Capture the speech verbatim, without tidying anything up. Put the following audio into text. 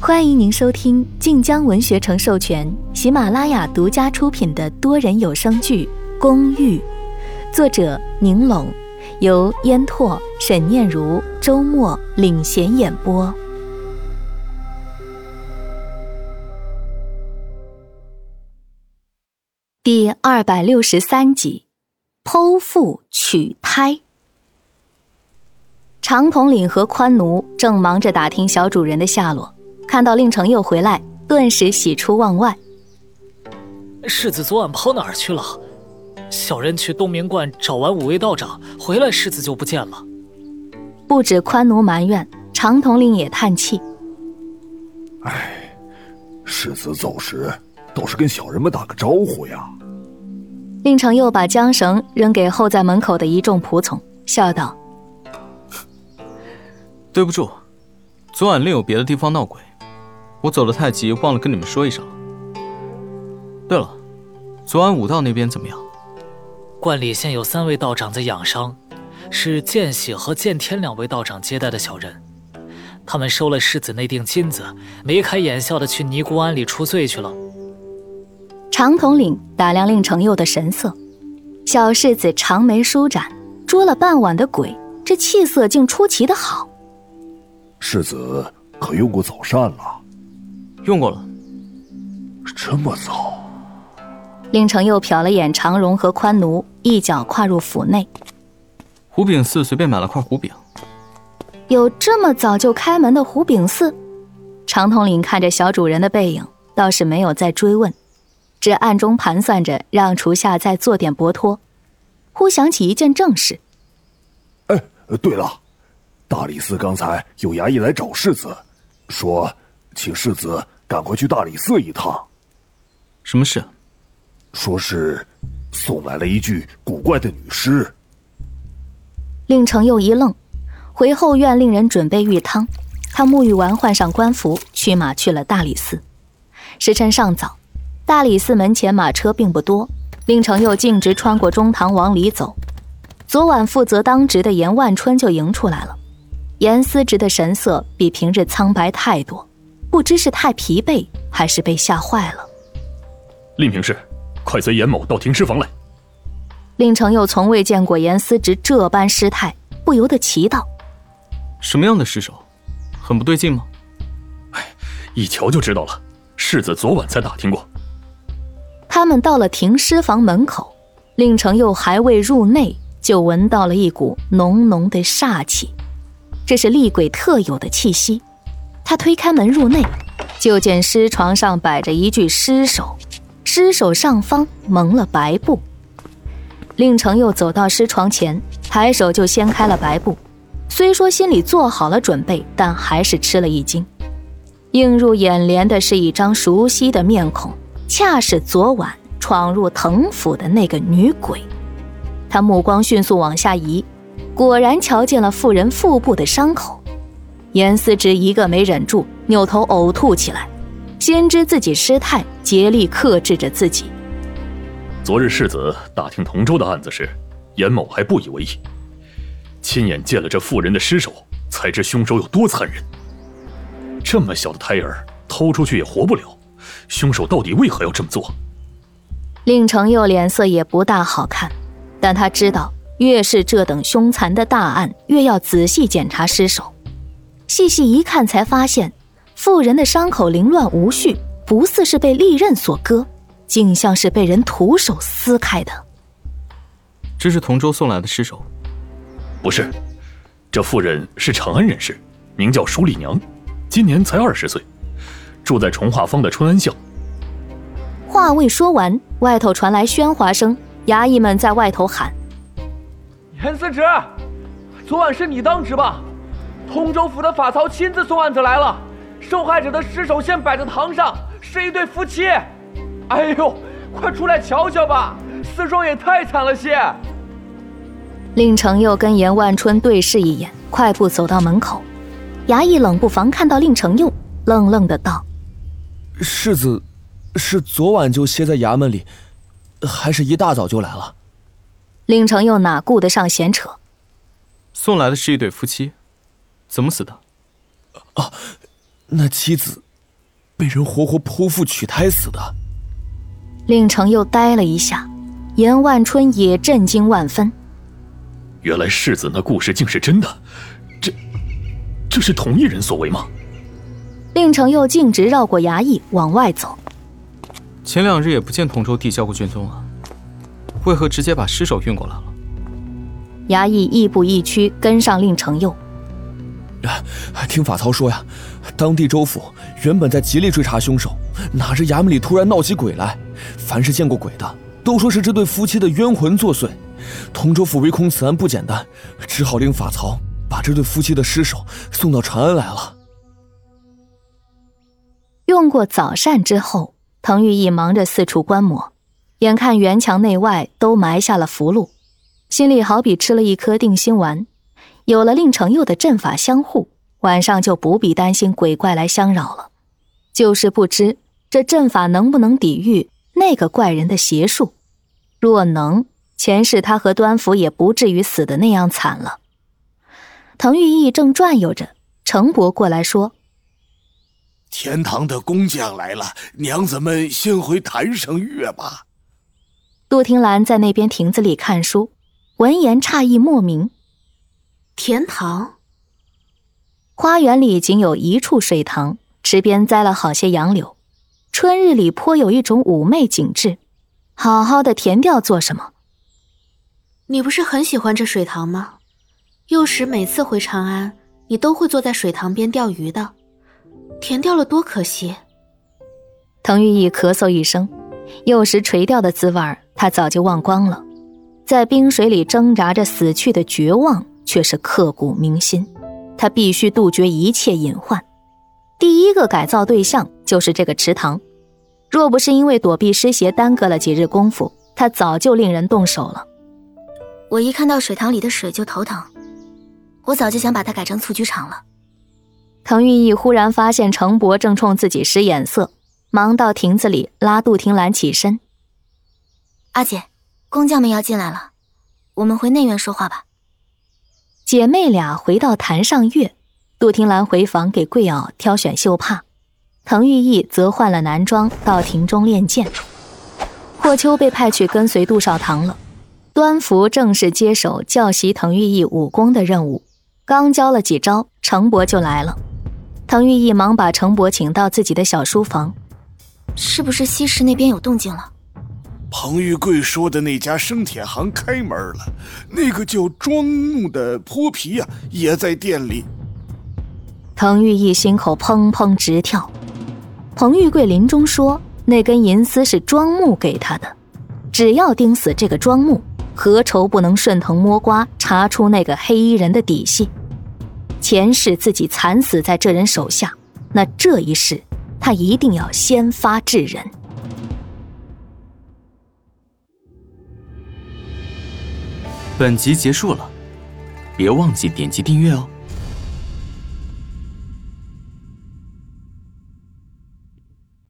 欢迎您收听晋江文学城授权、喜马拉雅独家出品的多人有声剧《公寓》，作者宁拢，由烟拓、沈念如、周末领衔演播。第二百六十三集，剖腹取胎。长统领和宽奴正忙着打听小主人的下落，看到令程佑回来，顿时喜出望外。 世子昨晚跑哪儿去了？小人去东明观找完五位道长，回来世子就不见了。 不止宽奴埋怨，长统领也叹气。 唉，世子走时倒是跟小人们打个招呼呀。 令程佑把缰绳扔给候在门口的一众仆从，笑道： 对不住，昨晚另有别的地方闹鬼，我走得太急，忘了跟你们说一声。对了，昨晚武道那边怎么样？ 观里现有三位道长在养伤，是剑喜和剑天两位道长接待的小人。他们收了世子那锭金子，眉开眼笑的去尼姑庵里出罪去了。 长统领打量令程佑的神色，小世子长眉舒展，捉了半晚的鬼，这气色竟出奇的好。 世子可用过早膳了？ 用过了。 这么早？ 令程佑瞟了眼长荣和宽奴，一脚跨入府内。 胡炳寺随便买了块胡饼。 有这么早就开门的胡炳寺？长统领看着小主人的背影，倒是没有再追问，只暗中盘算着让厨下再做点薄托。忽想起一件正事。 哎，对了，大理寺刚才有衙役来找世子，说请世子赶快去大理寺一趟。 什么事？ 说是送来了一具古怪的女尸。 令程佑一愣，回后院令人准备浴汤，他沐浴完换上官服，驱马去了大理寺。时辰尚早，大理寺门前马车并不多，令程佑径直穿过中堂往里走。昨晚负责当值的严万春就迎出来了。严思直的神色比平日苍白太多，不知是太疲惫还是被吓坏了。 令平氏，快随严某到停尸房来。 令程佑从未见过严思直这般失态，不由得奇道： 什么样的尸首？很不对劲吗？ 哎，一瞧就知道了，世子昨晚才打听过。 他们到了停尸房门口，令程佑还未入内，就闻到了一股浓浓的煞气，这是厉鬼特有的气息。他推开门入内，就见尸床上摆着一具尸首，尸首上方蒙了白布。令程佑走到尸床前，抬手就掀开了白布，虽说心里做好了准备，但还是吃了一惊。映入眼帘的是一张熟悉的面孔，恰是昨晚闯入藤府的那个女鬼。他目光迅速往下移，果然瞧见了妇人腹部的伤口。严思直一个没忍住，扭头呕吐起来，先知自己失态，竭力克制着自己。 昨日世子打听同州的案子时，严某还不以为意，亲眼见了这妇人的尸首，才知凶手有多残忍。这么小的胎儿偷出去也活不了，凶手到底为何要这么做？ 令程佑脸色也不大好看，但他知道越是这等凶残的大案，越要仔细检查尸首。细细一看才发现，妇人的伤口凌乱无序，不似是被利刃所割，竟像是被人徒手撕开的。 这是同州送来的尸首？ 不是，这妇人是长安人士，名叫舒丽娘，今年才二十岁，住在崇化坊的春安巷。 话未说完，外头传来喧哗声，衙役们在外头喊： 严思直，昨晚是你当值吧？通州府的法曹亲自送案子来了，受害者的尸首现摆在堂上，是一对夫妻。哎呦，快出来瞧瞧吧，死状也太惨了些。 令程佑跟严万春对视一眼，快步走到门口。衙役冷不防看到令程佑，愣愣的道： 世子是昨晚就歇在衙门里，还是一大早就来了？ 令程佑哪顾得上闲扯。 送来的是一对夫妻，怎么死的？ 啊，那妻子被人活活剖腹取胎死的。 令程又呆了一下，严万春也震惊万分。 原来世子那故事竟是真的，这这是同一人所为吗？ 令程又径直绕过衙役往外走。 前两日也不见同州递交过卷宗啊，为何直接把尸首运过来了？ 衙役亦步亦趋跟上令程又。 听法曹说呀，当地州府原本在极力追查凶手，哪知衙门里突然闹起鬼来，凡是见过鬼的都说是这对夫妻的冤魂作祟。同州府唯恐此案不简单，只好令法曹把这对夫妻的尸首送到长安来了。 用过早膳之后，滕玉义忙着四处观摩，眼看园墙内外都埋下了符箓，心里好比吃了一颗定心丸。有了令程佑的阵法相护，晚上就不必担心鬼怪来相扰了。就是不知这阵法能不能抵御那个怪人的邪术，若能，前世他和端福也不至于死得那样惨了。滕玉义正转悠着，程伯过来说： 天堂的工匠来了，娘子们先回坛上乐吧。 杜婷兰在那边亭子里看书，闻言诧异莫名。 甜堂？ 花园里仅有一处水塘，池边栽了好些杨柳，春日里颇有一种妩媚景致。好好的填调做什么？ 你不是很喜欢这水塘吗？幼时每次回长安，你都会坐在水塘边钓鱼的，填掉了多可惜。 滕玉义咳嗽一声，幼时垂钓的滋味他早就忘光了，在冰水里挣扎着死去的绝望却是刻骨铭心，他必须杜绝一切隐患。第一个改造对象就是这个池塘，若不是因为躲避尸邪耽搁了几日功夫，他早就令人动手了。 我一看到水塘里的水就头疼，我早就想把它改成蹴鞠场了。 滕玉义忽然发现程伯正冲自己使眼色，忙到亭子里拉杜婷兰起身。 阿姐，工匠们要进来了，我们回内院说话吧。 姐妹俩回到坛上乐，杜婷兰回房给桂袄挑选绣帕，滕玉义则换了男装到亭中练剑。霍秋被派去跟随杜少堂了，端福正式接手教习滕玉义武功的任务，刚教了几招，程伯就来了。滕玉义忙把程伯请到自己的小书房。 是不是西市那边有动静了？ 彭玉贵说的那家生铁行开门了，那个叫庄木的泼皮呀、啊，也在店里。 滕玉义心口砰砰直跳。彭玉贵临终说，那根银丝是庄木给他的，只要钉死这个庄木，何愁不能顺藤摸瓜查出那个黑衣人的底细？前世自己惨死在这人手下，那这一世他一定要先发制人。 本集结束了，别忘记点击订阅哦。